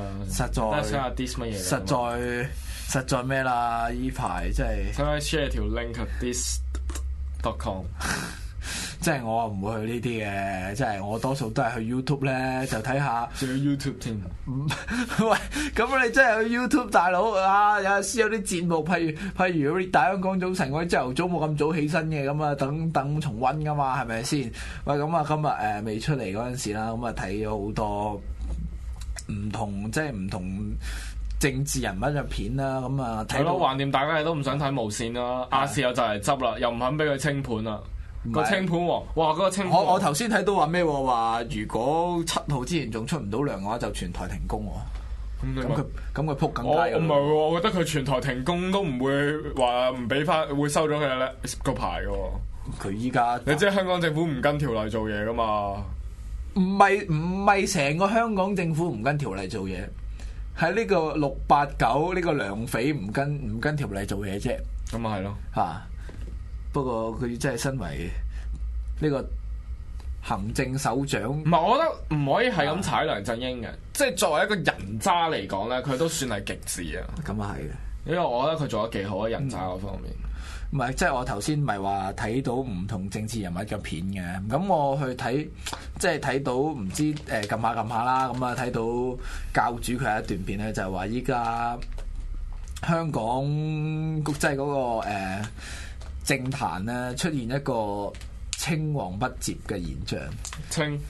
實在咩啦？依排即係。
想 share 條 link this.com。
即係我唔會去呢啲嘅，即係我多數都係去 YouTube 咧，就睇下。
仲有 YouTube 添。
喂，咁你真係去 YouTube 大佬啊？有時有啲節目，譬如啲大香港早晨，我朝頭早冇咁早起身嘅，咁啊等重溫噶嘛，係咪先？喂，咁啊今日未出嚟嗰陣時啦，咁啊睇咗好多唔同政治人物嘅片啦，咁啊睇到
橫掂大家都唔想睇無線啦，亞視又就嚟執啦，又唔肯俾佢清盤啦。個清盤喎，哇！嗰個清盤，
我頭先睇到話咩喎？話如果7號之前仲出唔到糧嘅話，就全台停工喎。咁佢撲緊街。
我唔係喎，我覺得佢全台停工都唔會話唔俾翻，會收咗佢個牌嘅喎。
佢依家
你知香港政府唔跟條例做嘢噶嘛？
唔係成個香港政府唔跟條例做嘢，係呢個689呢個梁匪唔跟條例做嘢啫。
咁咪係咯
嚇。不過佢真係身為呢個行政首長。
唔係，我覺得唔可以係咁踩梁振英嘅，即係作為一個人渣嚟講咧，佢都算係極致啊。
咁啊係嘅，
因為我覺得佢做得幾好喺人渣嗰方面。
唔係，即係我頭先咪話睇到唔同政治人物嘅片嘅，咁我去睇，即係睇到唔知撳下啦，咁啊睇到教主佢有一段片咧，就係話依家香港即係嗰個政壇咧出現一個青黃不接嘅現象。
清，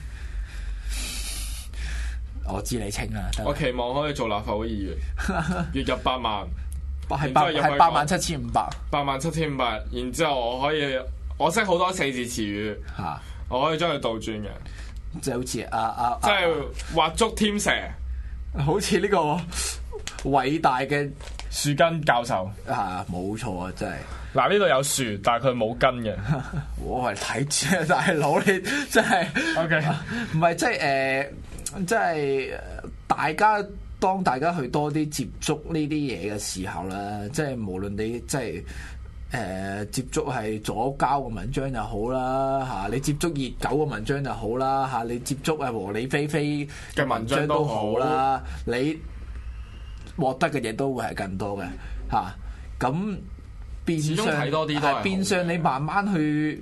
我知你清啊！
我期望可以做立法會議員，月入8萬。
係87,500，
87,500，然之後我識好多4字詞語，我可以將佢倒轉嘅，
即係好似
即係畫足添蛇，
好似呢個偉大嘅
樹根教授，
冇錯啊，真係。
嗱，呢度有樹，但係佢冇根嘅。
我係睇住大佬，你真係
OK，
唔係即係當大家去多啲接觸呢啲嘢嘅時候咧，即係無論你即係接觸係左膠嘅文章又好啦嚇，你接觸熱狗嘅文章又好啦嚇，你接觸和理非非嘅文章都好啦，你獲得嘅嘢都會係更多嘅嚇。咁變相睇多啲都係變相你慢慢去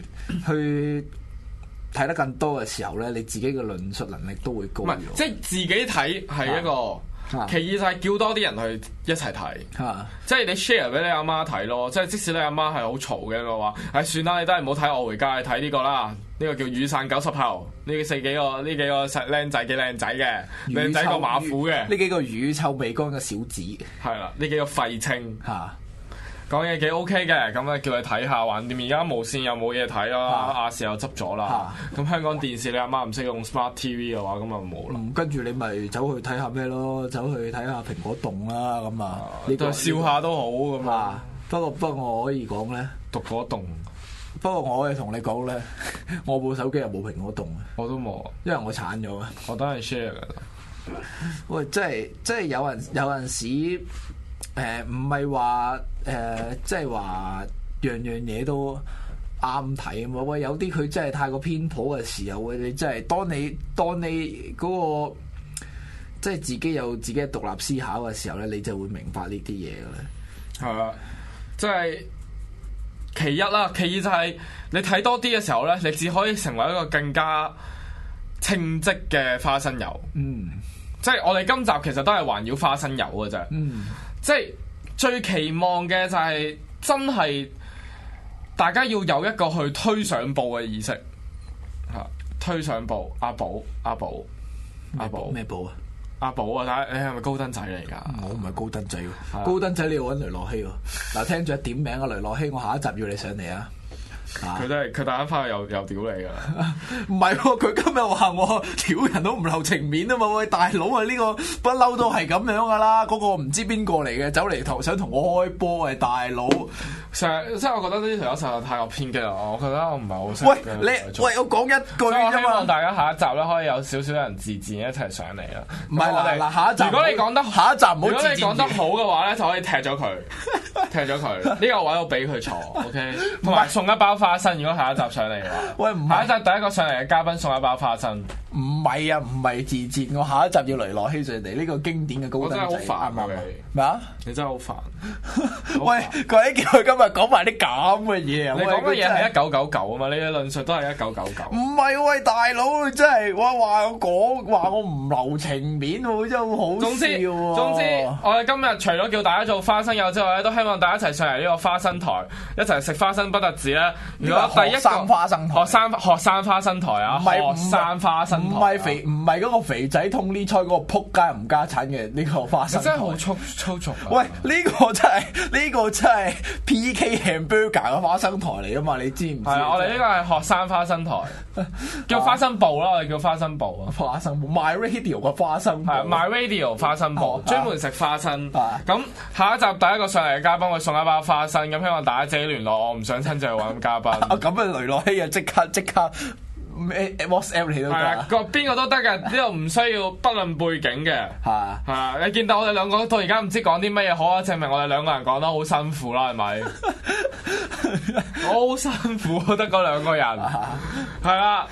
睇得更多嘅時候咧，你自己嘅論述能力都會高。唔係，
即係自己睇係一個。其二就係叫多啲人去一齊睇，即係你 share 俾你阿媽睇咯。即係即使你阿媽係好嘈嘅嘅話，算啦，你都係唔好睇《我回家》，睇呢個啦。呢個叫《雨傘90後》，呢幾個僆仔幾靚仔嘅，靚仔過馬虎嘅，
呢幾個乳臭未乾嘅小子，
係啦，呢幾個廢青講嘢幾 OK 嘅，咁咧叫你睇下，橫掂而家無線又冇嘢睇啦，亞視又執咗啦，咁香港電視你阿媽唔識用 Smart TV 嘅話，咁啊冇啦。
跟住你咪走去睇下咩咯，走去睇下蘋果動啦，咁啊，
你都笑下都好咁啊。
不過我可以講咧，
蘋果動。
不過我可以同你講咧，我部手機又冇蘋果動，
我都冇，
因為我鏟咗啊。
我都係 share 㗎。
喂，即係有陣時。唔係話即係話樣嘢都啱睇啊嘛！喂，有啲佢真係太過偏頗嘅時候，你真係當你嗰個即係自己有自己嘅獨立思考嘅時候咧，你就會明白呢啲嘢嘅。
係啊，即係其一啦，其二就係你睇多啲嘅時候咧，你只可以成為一個更加稱職嘅花生油。即係我哋今集其實都係環繞花生油嘅啫。即係最期望嘅就係真係大家要有一個去推上報嘅意識嚇，推上報阿寶
咩寶啊？
阿寶啊！睇你係咪高登仔嚟㗎？
我唔係高登仔喎，高登仔你要揾雷諾希喎。嗱，聽住一點名啊，雷諾希，我下一集要你上嚟啊！
佢突然翻去又屌你㗎啦！
唔係喎，佢今日話我屌人都唔留情面啊嘛！喂，大佬啊，呢個不嬲都係咁樣㗎啦。嗰個唔知邊個嚟嘅，走嚟想同我開波係大佬。
成日即係我覺得呢條友實在太過偏激啦！我覺得我唔係好識。
喂，我講一句啫嘛。
希望大家下一集咧可以有少少人自薦一齊上嚟啦。
唔係嗱，下一集。
如果你講得
下一集唔好。
如果你講得好嘅話咧，就可以踢咗佢，呢個位我俾佢坐 ，OK。同埋送一包花生，如果下一集上嚟嘅話。
喂，唔係。
下一集第一個上嚟嘅嘉賓送一包花生。
唔係啊，唔係自薦，我下一集要雷諾希上嚟，呢個經典嘅高登仔。
我真係好煩啊！
咩啊？
你真係好煩。
喂，佢叫佢今日講埋啲咁嘅嘢啊！
你講嘅嘢係1999啊嘛，你嘅論述都係1999。
唔係喂，大佬真係話我唔留情面喎，真係好好笑喎。
總之，我哋今日除咗叫大家做花生友之外咧，都希望大家一齊上嚟呢個花生台，一齊食花生不特止啦。如果第一個學生花生台啊，學生花生台，
唔係嗰個肥仔通呢菜嗰個撲街唔家產嘅呢個花生台，
真係好粗俗。
喂，呢個真係 PK Hamburger 嘅花生台嚟啊嘛，你知唔知？
係啊，我哋呢個係學生花生台，叫花生部啦，我哋叫花生部啊。
花生部 My Radio 嘅花生部，
係 My Radio 花生部，專門食花生。咁下一集第一個上嚟嘅嘉賓會送一包花生，咁希望大家自己聯絡我，唔想親自去揾嘉賓。
咁啊，雷諾希啊，即刻。WhatsApp 你都得，係啊，
邊個都得嘅，呢度唔需要不論背景嘅，係啊，你見到我哋兩個到而家唔知講啲乜嘢好啊，證明我哋兩個人講得好辛苦啦，係咪？好辛苦，得嗰兩個人，係啦，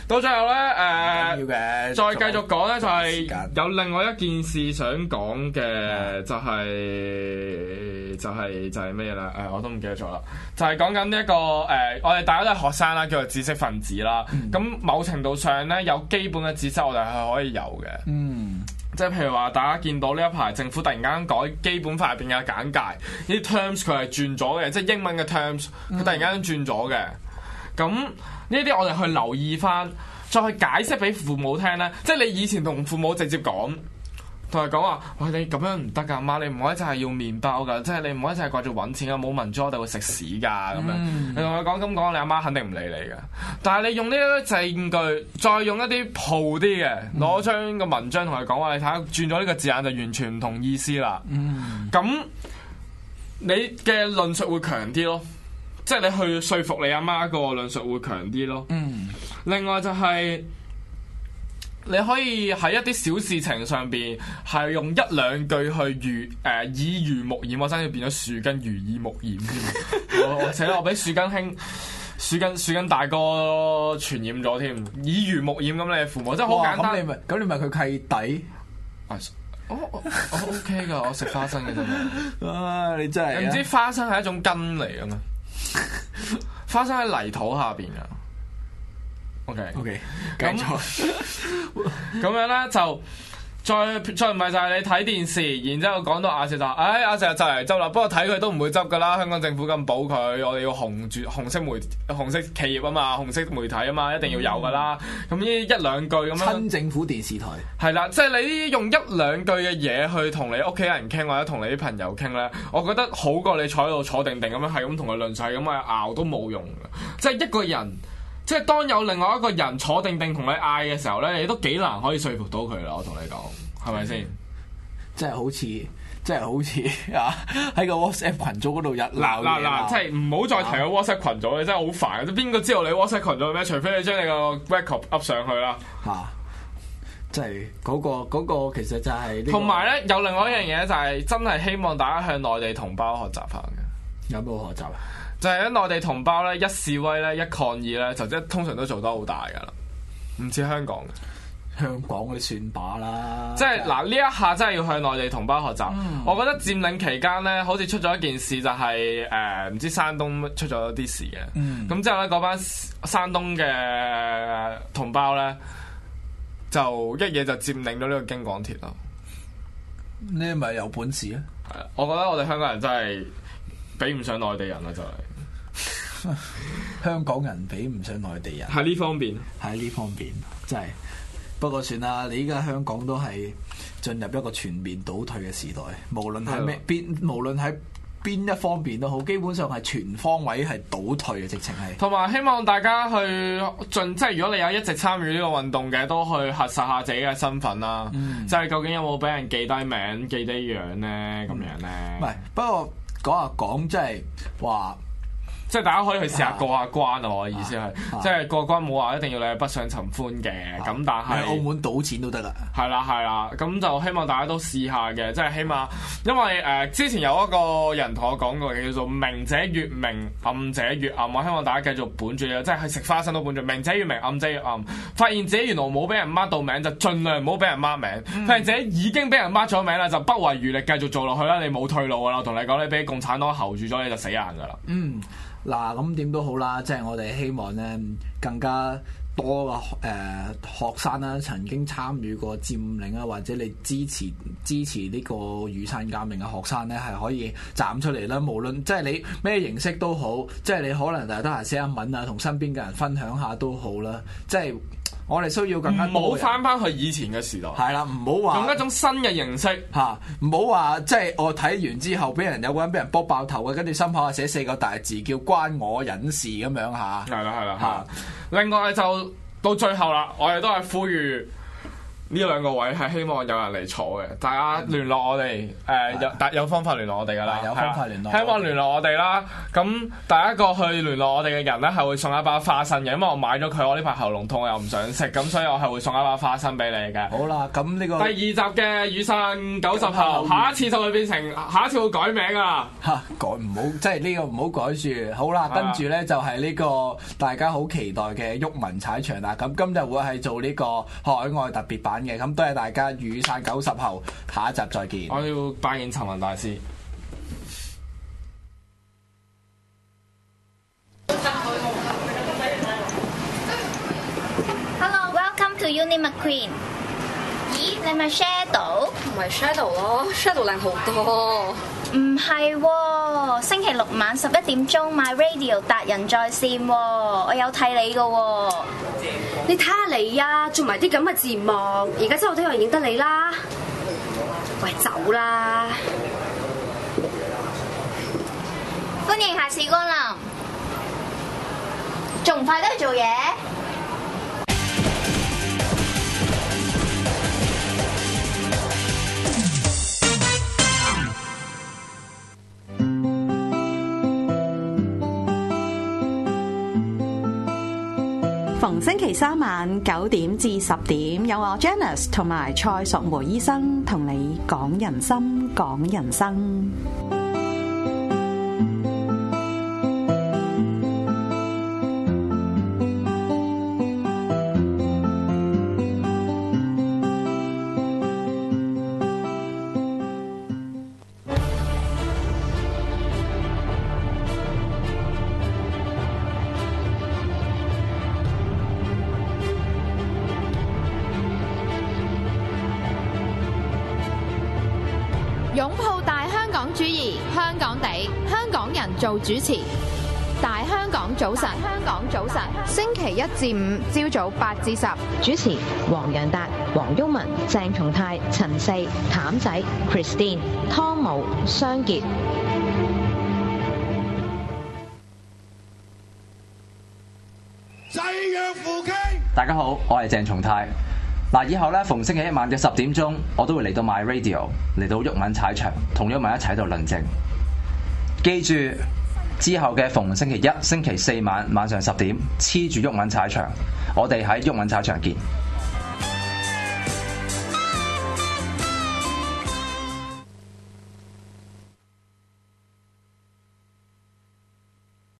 到最後咧
要嘅，
再繼續講咧就係有另外一件事想講嘅，就係咩啦？我都唔記得咗啦。就係講緊呢一個我哋大家都係學生啦，叫做知識分子啦。咁某程度上咧，有基本嘅知識我哋係可以有嘅。即係譬如話，大家見到呢一排政府突然間改基本法入邊嘅簡介，呢啲 terms 佢係轉咗嘅，即係英文嘅 terms 佢突然間轉咗嘅。咁呢啲我哋去留意翻，再去解釋俾父母聽咧。即係你以前同父母直接講，同佢講話，喂，你咁樣唔得㗎，媽，你唔可以就係要麵包㗎，即係你唔可以就係掛住揾錢㗎，冇民主我哋會食屎㗎咁樣。你同佢講咁講，你阿媽肯定唔理你㗎。但係你用呢啲證據，再用一啲鋪啲嘅，攞張個文章同佢講話，你睇下轉咗呢個字眼就完全唔同意思啦。咁你嘅論述會強啲咯。即係你去說服你阿媽個論述會強啲咯。另外就係你可以喺一啲小事情上邊係用一兩句去耳濡目染，我真係變咗樹根如耳目染添。我寫我俾樹根兄、樹根大哥傳染咗添，耳濡目染咁你父母真係好簡單。
咁你咪佢契弟？
我 OK 噶，我食花生嘅啫嘛。
你真係
唔知花生係一種根嚟嘅咩？花生喺泥土下邊噶。OK， 繼續。咁樣咧就再唔係就係你睇電視，然之後講到亞視就，亞視就嚟執啦。不過睇佢都唔會執噶啦，香港政府咁保佢，我哋要紅色企業啊嘛，紅色媒體啊嘛，一定要有噶啦。咁呢一兩句咁樣。親
政府電視台。
係啦，即係你用一兩句嘅嘢去同你屋企人傾，或者同你啲朋友傾咧，我覺得好過你坐喺度坐定定咁樣係咁同佢論述，係咁去拗都冇用嘅。即係一個人。即係當有另外一個人坐定定同你嗌嘅時候咧，你都幾難可以說服到佢啦。我同你講，係咪先？即係好似啊喺個 WhatsApp 群組嗰度日鬧嘢。即係唔好再提個 WhatsApp 群組，你真係好煩。邊個知道你 WhatsApp 群組咩？除非你將你個 record up 上去啦。
即係嗰個其實就係
同埋咧，有另外一樣嘢就係真係希望大家向內地同胞學習下嘅。
有冇學習啊？
就係喺內地同胞咧，一示威咧，一抗議咧，就通常都做得好大噶啦，唔似香港嘅。
香港嗰啲算把啦。
即係嗱，呢一下真係要向內地同胞學習。我覺得佔領期間咧，好似出咗一件事，就係唔知山東出咗啲事嘅。咁之後咧，嗰班山東嘅同胞咧，就一嘢就佔領咗呢個京廣鐵咯。
呢咪有本事啊？
係啊，我覺得我哋香港人真係比唔上內地人啦，就係。
香港人比唔上內地人
喺呢方面，
真係。不過算啦，你依家香港都係進入一個全面倒退嘅時代，無論喺無論喺邊一方面都好，基本上係全方位係倒退嘅，直情係。同埋
希望大家去即係如果你有一直參與呢個運動嘅，都去核實下自己嘅身份啦。即係究竟有冇俾人記低名、記低樣咧？咁樣咧？
唔係，不過講即係話。
即係大家可以去試下過下關啊！我嘅意思係，即係過關冇話一定要你係北上尋歡嘅，咁但係
澳門賭錢都得啦。
係啦，咁就希望大家都試下嘅，即係起碼，因為之前有一個人同我講過嘅，叫做明者越明，暗者越暗。我希望大家繼續本住嘅，即係食花生都本住，明者越明，暗者越暗。發現自己原來冇俾人 mark 到名，就盡量唔好俾人 mark 名。發現自己已經俾人 mark 咗名啦，就不遺餘力繼續做落去啦。你冇退路噶啦，我同你講，你俾共產黨睺住咗，你就死硬噶啦。
嗱，咁點都好啦，即係我哋希望咧，更加多嘅學生啦，曾經參與過佔領啊，或者你支持呢個雨傘革命嘅學生咧，係可以站出嚟啦。無論即係你咩形式都好，即係你可能得閒寫下文啊，同身邊嘅人分享下都好啦。即係我哋需要更加
唔好翻去以前嘅時代。
係啦，唔好話
用一種新嘅形式
嚇，唔好話即係我睇完之後，有個人俾人卜爆頭嘅，跟住心口寫4個大字叫關我隱事咁樣嚇。
係啦嚇。另外就到最後啦，我哋都係呼籲呢兩個位係希望有人嚟坐嘅，大家聯絡我哋有方法聯絡我哋㗎啦，
有方法聯絡，
希望聯絡我哋啦。咁第一個去聯絡我哋嘅人咧係會送一包花生嘅，因為我買咗佢，我呢排喉嚨痛我又唔想食，咁所以我係會送一包花生俾你嘅。
好啦，咁呢個
第2集嘅雨傘90後，下一次就會變成下一次會改名啊！
改唔好，即係呢個唔好改住。好啦，跟住咧就係呢個大家好期待嘅毓民踩場啦。咁今日會係做呢個海外特別版嘅，咁多謝大家。雨傘90後，下一集再見。
我要拜見陳雲大師。
Hello, welcome to Uni McQueen。咦，你咪 Shadow？
唔係 Shadow 咯 ，Shadow 靚好多。
唔係喎，星期六晚11點鐘 My Radio 達人在線喎，我有睇你噶喎。
你睇下你啊，做埋啲咁嘅節目，而家真係都有人認得你啦。喂，走啦！
歡迎下次光臨，仲唔快啲去做嘢？
逢星期3晚9點至10點，有我 Janice 同埋蔡淑梅醫生同你講人心講人生。
擁抱大香港主義，香港地，香港人做主持。大香港早晨，香港早晨，星期1至5朝早8至10，
主持黃洋達、黃毓民、鄭松泰、陳四、譚仔、Christine、湯姆、雙傑。
大家好，我係鄭松泰。嗱，以後咧逢星期1晚嘅10點鐘，我都會嚟到 My Radio， 嚟到毓民踩場，同毓民一齊喺度論證。記住之後嘅逢星期1、星期4晚上10點，黐住毓民踩場，我哋喺毓民踩場見。